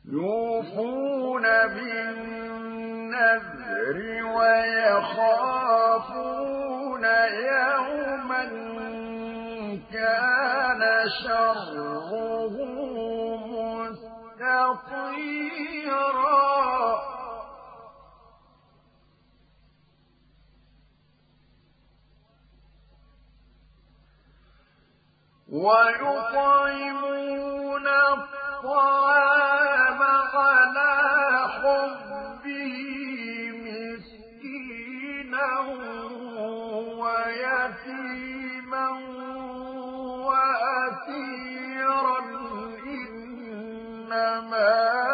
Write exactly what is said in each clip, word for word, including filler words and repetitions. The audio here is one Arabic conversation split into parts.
يوفون بالنذر ويخافون يوما كان شره مستطيرا ويطعمون الطعام على حبه مسكينا ويتيما وأسيرا إنما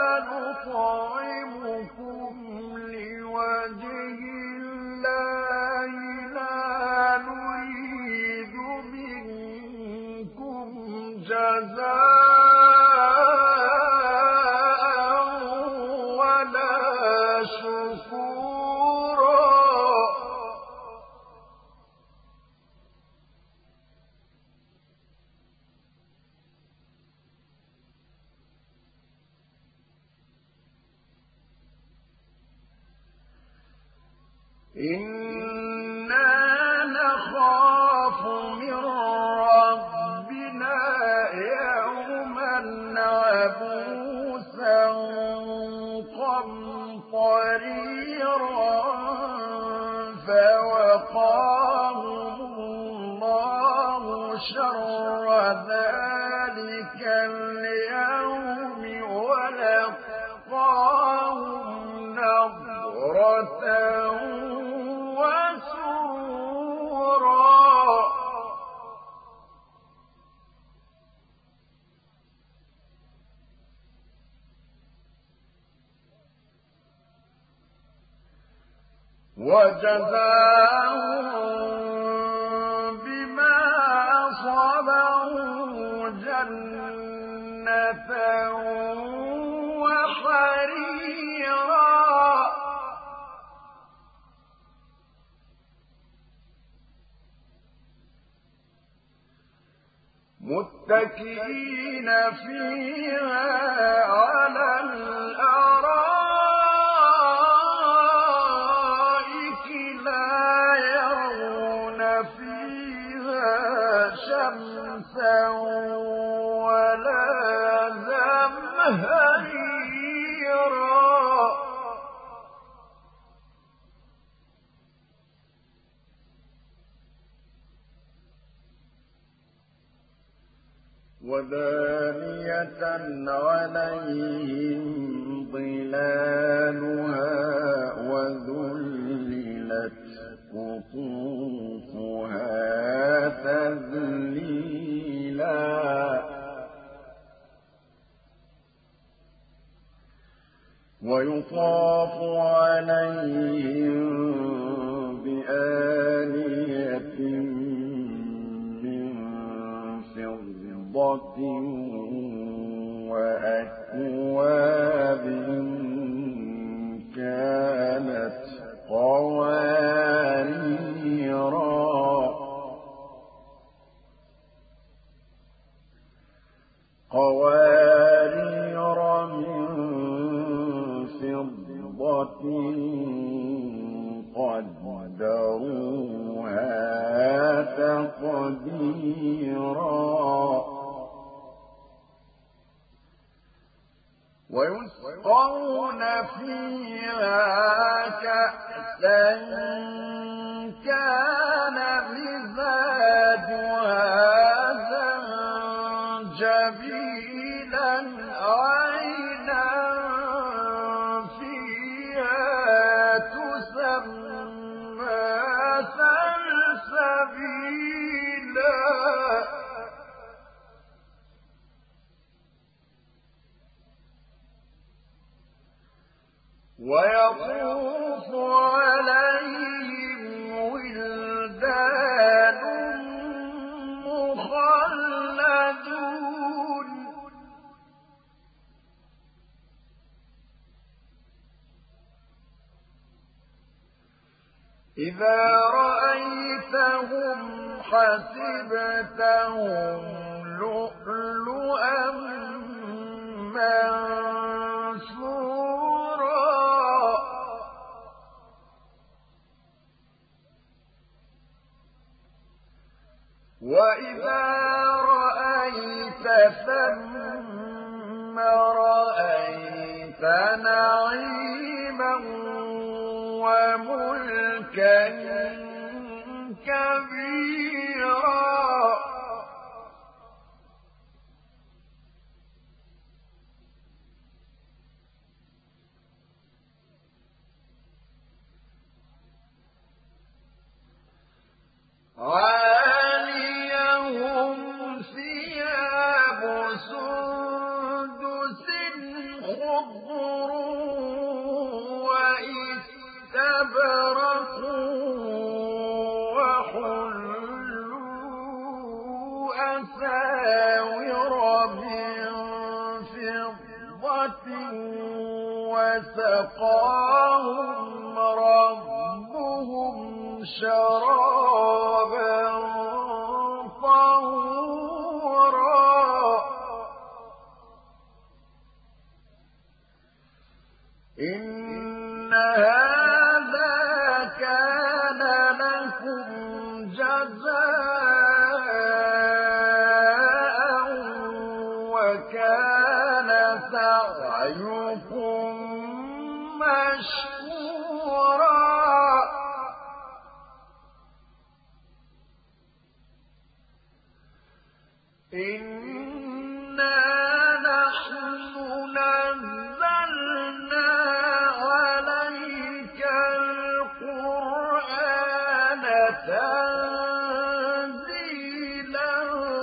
نطعمكم لوجه الله لا نريد منكم جزاء ولا شكورا إنا نخاف من ربنا يوما عبوسا قمطريرا فوقاهم الله شر ذلك اليوم ولقاهم نضرة وسرورا وجزاهم بما صبروا جنة وحريرا متكئين فيها على الأرائك لا يرون فيها شمسا ولا زمهريرا ودانية عليهم ظلالها وذللت قطوفها تذليلا ويطاف عليهم بآنية وأكواب كانت قواريرا قوارير من فضة قدروها تقديرا ويسقون فيها كأسا كان مزاجها زنجبيلا عينا فيها تسمى سلسبيلا ويطوف عليهم ولدان مخلدون إذا رأيتهم حسبتهم لؤلؤا منثورا نعيما وملكا كبيرا عاليهم ثياب سندس خضر وإستبرق وحلوا أساور من فضة وسقاهم ربهم شرابا طهورا إن هذا كان لكم جزاء وكان سعيكم مشكورا إنا نحن نزلنا عليك القرآن تنزيلا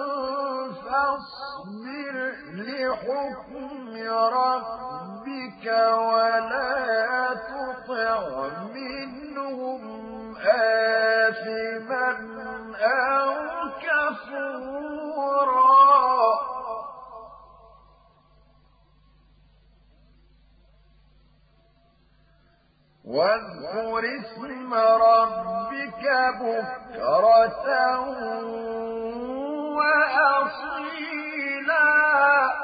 فاصبر لحكم ربك ولا تطع منهم آثما أو كفورا واذكر اسم ربك بكرة وأصيلا